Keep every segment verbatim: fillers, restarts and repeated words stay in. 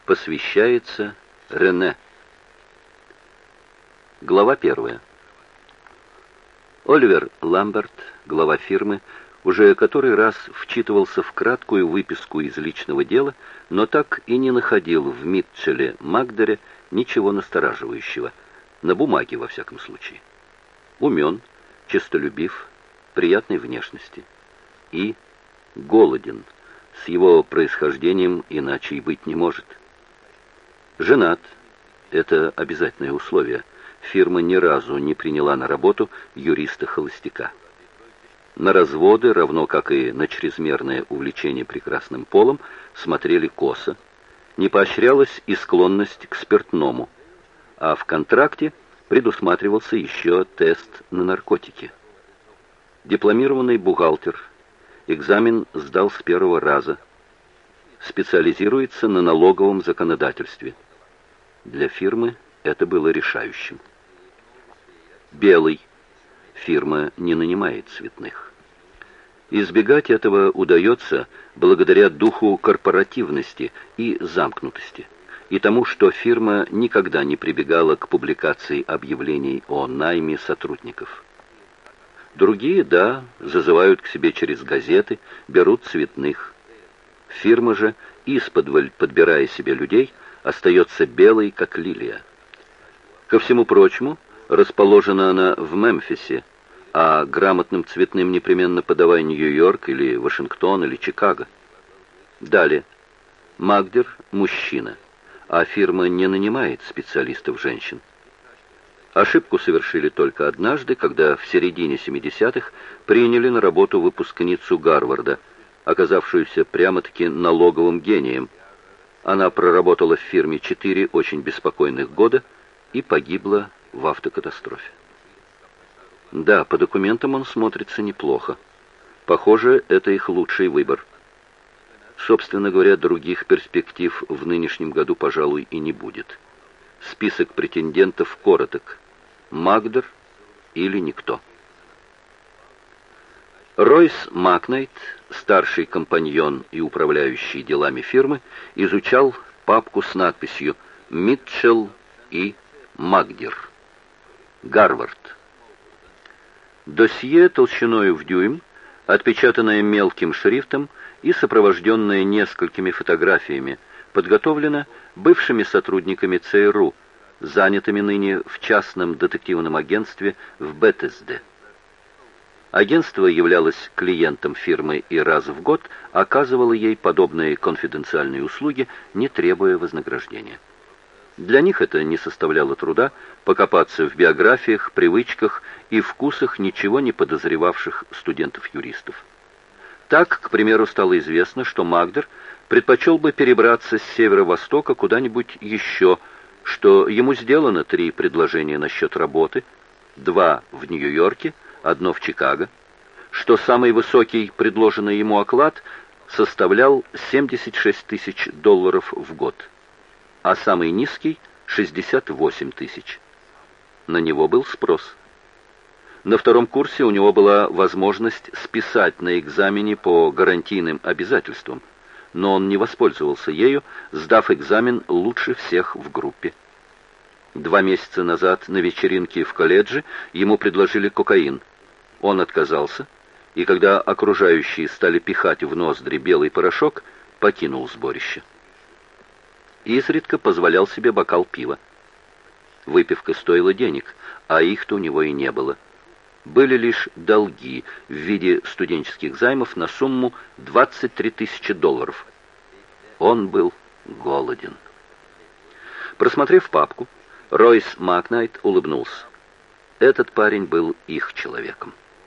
Посвящается Рене. Глава первая. Оливер Ламберт, глава фирмы, уже который раз вчитывался в краткую выписку из личного дела, но так и не находил в Митчелле Магдере ничего настораживающего, на бумаге во всяком случае. Умен, честолюбив, приятной внешности и голоден, с его происхождением иначе и быть не может. Женат, это обязательное условие, фирма ни разу не приняла на работу юриста-холостяка. На разводы, равно как и на чрезмерное увлечение прекрасным полом, смотрели косо. Не поощрялась и склонность к спиртному, а в контракте предусматривался еще тест на наркотики. Дипломированный бухгалтер, экзамен сдал с первого раза, специализируется на налоговом законодательстве. Для фирмы это было решающим. Белый. Фирма не нанимает цветных. Избегать этого удается благодаря духу корпоративности и замкнутости, и тому, что фирма никогда не прибегала к публикации объявлений о найме сотрудников. Другие, да, зазывают к себе через газеты, берут цветных. Фирма же, исподволь подбирая себе людей, остается белой, как лилия. Ко всему прочему, расположена она в Мемфисе, а грамотным цветным непременно подавай Нью-Йорк или Вашингтон или Чикаго. Далее. Магдер – мужчина, а фирма не нанимает специалистов-женщин. Ошибку совершили только однажды, когда в середине семидесятых приняли на работу выпускницу Гарварда, оказавшуюся прямо-таки налоговым гением. Она проработала в фирме четыре очень беспокойных года и погибла в автокатастрофе. Да, по документам он смотрится неплохо. Похоже, это их лучший выбор. Собственно говоря, других перспектив в нынешнем году, пожалуй, и не будет. Список претендентов короток. Магдер или никто. Ройс Макнайт, старший компаньон и управляющий делами фирмы, изучал папку с надписью «Митчелл и Магдер. Гарвард». Досье толщиною в дюйм, отпечатанное мелким шрифтом и сопровожденное несколькими фотографиями, подготовлено бывшими сотрудниками ЦРУ, занятыми ныне в частном детективном агентстве в Беттесде. Агентство являлось клиентом фирмы и раз в год оказывало ей подобные конфиденциальные услуги, не требуя вознаграждения. Для них это не составляло труда покопаться в биографиях, привычках и вкусах ничего не подозревавших студентов-юристов. Так, к примеру, стало известно, что Магдер предпочел бы перебраться с северо-востока куда-нибудь еще, что ему сделано три предложения насчет работы, два в Нью-Йорке, одно в Чикаго, что самый высокий предложенный ему оклад составлял семьдесят шесть тысяч долларов в год, а самый низкий — шестьдесят восемь тысяч. На него был спрос. На втором курсе у него была возможность списать на экзамене по гарантийным обязательствам, но он не воспользовался ею, сдав экзамен лучше всех в группе. Два месяца назад на вечеринке в колледже ему предложили кокаин. Он отказался, и когда окружающие стали пихать в ноздри белый порошок, покинул сборище. Изредка позволял себе бокал пива. Выпивка стоила денег, а их-то у него и не было. Были лишь долги в виде студенческих займов на сумму двадцать три тысячи долларов. Он был голоден. Просмотрев папку, Ройс Макнайт улыбнулся. Этот парень был их человеком.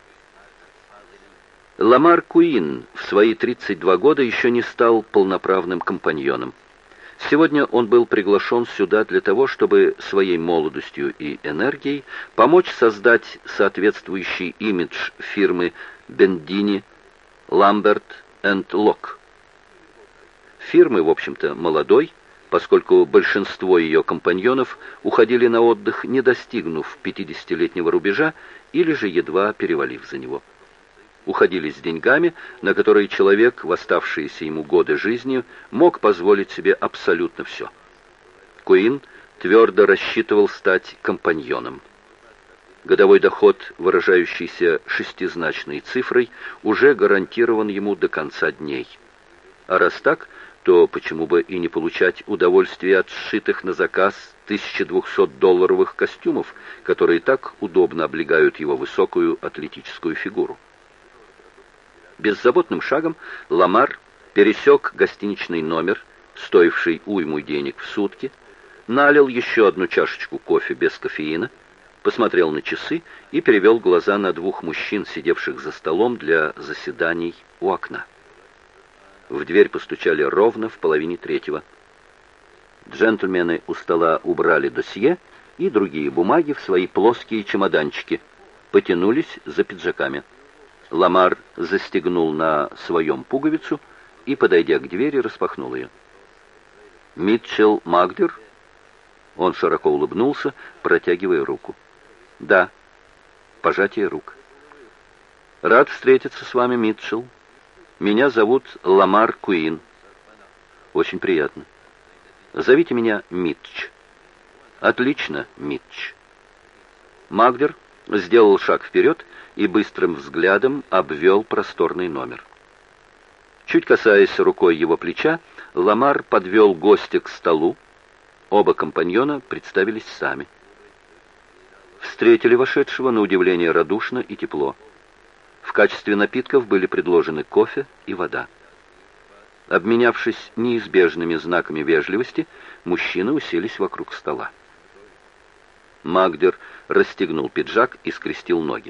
Ламар Куин в свои тридцать два года еще не стал полноправным компаньоном. Сегодня он был приглашен сюда для того, чтобы своей молодостью и энергией помочь создать соответствующий имидж фирмы Бендини, Ламберт энд Лок. Фирмы, в общем-то, молодой, поскольку большинство ее компаньонов уходили на отдых, не достигнув пятидесятилетнего рубежа или же едва перевалив за него. уходили с деньгами, на которые человек в оставшиеся ему годы жизни мог позволить себе абсолютно все. Куин твердо рассчитывал стать компаньоном. Годовой доход, выражающийся шестизначной цифрой, уже гарантирован ему до конца дней. А раз так, то почему бы и не получать удовольствие от сшитых на заказ тысяча двухсотдолларовых костюмов, которые так удобно облегают его высокую атлетическую фигуру. Беззаботным шагом Ламар пересек гостиничный номер, стоивший уйму денег в сутки, налил еще одну чашечку кофе без кофеина, посмотрел на часы и перевел глаза на двух мужчин, сидевших за столом для заседаний у окна. В дверь постучали ровно в половине третьего. Джентльмены у стола убрали досье и другие бумаги в свои плоские чемоданчики, потянулись за пиджаками. Ламар застегнул на своем пуговицу и, подойдя к двери, распахнул ее. «Митчелл Магдер?» Он широко улыбнулся, протягивая руку. «Да». Пожатие рук. «Рад встретиться с вами, Митчелл. Меня зовут Ламар Куин». «Очень приятно. Зовите меня Митч». «Отлично, Митч». Магдер сделал шаг вперед и быстрым взглядом обвел просторный номер. Чуть касаясь рукой его плеча, Ламар подвел гостя к столу. Оба компаньона представились сами. Встретили вошедшего на удивление радушно и тепло. В качестве напитков были предложены кофе и вода. Обменявшись неизбежными знаками вежливости, мужчины уселись вокруг стола. Магдер расстегнул пиджак и скрестил ноги.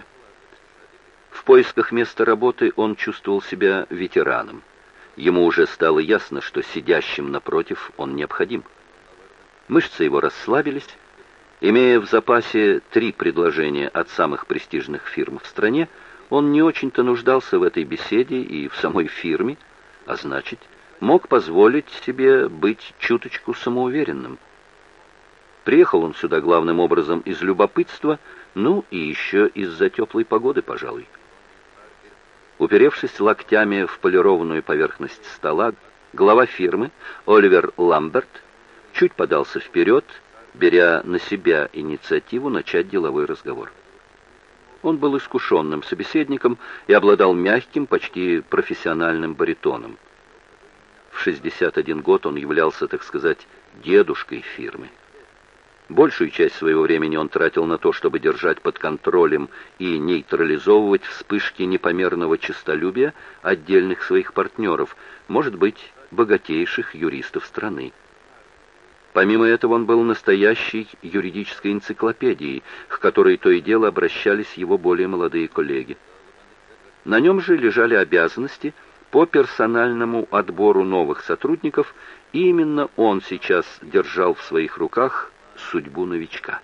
В поисках места работы он чувствовал себя ветераном. Ему уже стало ясно, что сидящим напротив он необходим. Мышцы его расслабились. Имея в запасе три предложения от самых престижных фирм в стране, он не очень-то нуждался в этой беседе и в самой фирме, а значит, мог позволить себе быть чуточку самоуверенным. Приехал он сюда главным образом из любопытства, ну и еще из-за теплой погоды, пожалуй. Уперевшись локтями в полированную поверхность стола, глава фирмы, Оливер Ламберт, чуть подался вперед, беря на себя инициативу начать деловой разговор. Он был искушенным собеседником и обладал мягким, почти профессиональным баритоном. В шестьдесят один год он являлся, так сказать, дедушкой фирмы. Большую часть своего времени он тратил на то, чтобы держать под контролем и нейтрализовывать вспышки непомерного честолюбия отдельных своих партнеров, может быть, богатейших юристов страны. Помимо этого он был настоящей юридической энциклопедией, к которой то и дело обращались его более молодые коллеги. На нем же лежали обязанности по персональному отбору новых сотрудников, и именно он сейчас держал в своих руках судьбу новичка.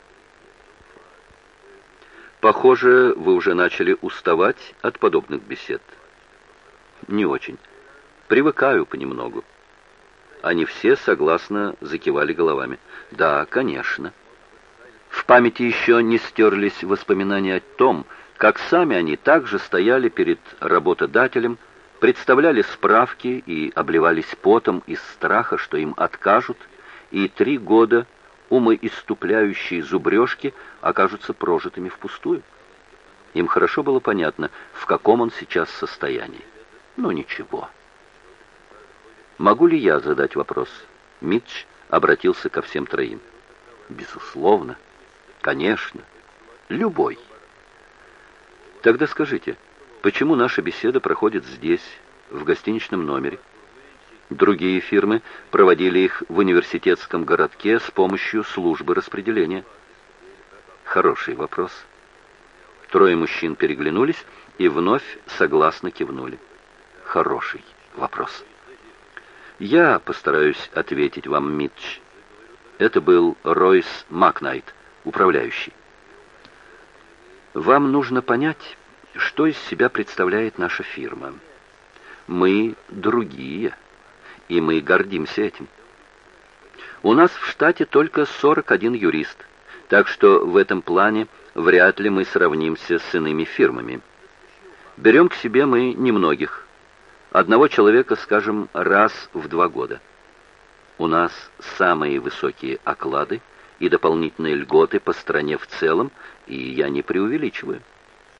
Похоже, вы уже начали уставать от подобных бесед. Не очень. Привыкаю понемногу. Они все согласно закивали головами. Да, конечно. В памяти еще не стерлись воспоминания о том, как сами они также стояли перед работодателем, представляли справки и обливались потом из страха, что им откажут, и три года умоиступляющие зубрежки окажутся прожитыми впустую. Им хорошо было понятно, в каком он сейчас состоянии. Но ничего. «Могу ли я задать вопрос?» Митч обратился ко всем троим. «Безусловно. Конечно. Любой». «Тогда скажите, почему наша беседа проходит здесь, в гостиничном номере? Другие фирмы проводили их в университетском городке с помощью службы распределения». «Хороший вопрос». Трое мужчин переглянулись и вновь согласно кивнули. «Хороший вопрос». «Я постараюсь ответить вам, Митч». Это был Ройс Макнайт, управляющий. «Вам нужно понять, что из себя представляет наша фирма. Мы другие, и мы гордимся этим. У нас в штате только сорок один юрист, так что в этом плане вряд ли мы сравнимся с иными фирмами. Берем к себе мы немногих. Одного человека, скажем, раз в два года. У нас самые высокие оклады и дополнительные льготы по стране в целом, и я не преувеличиваю.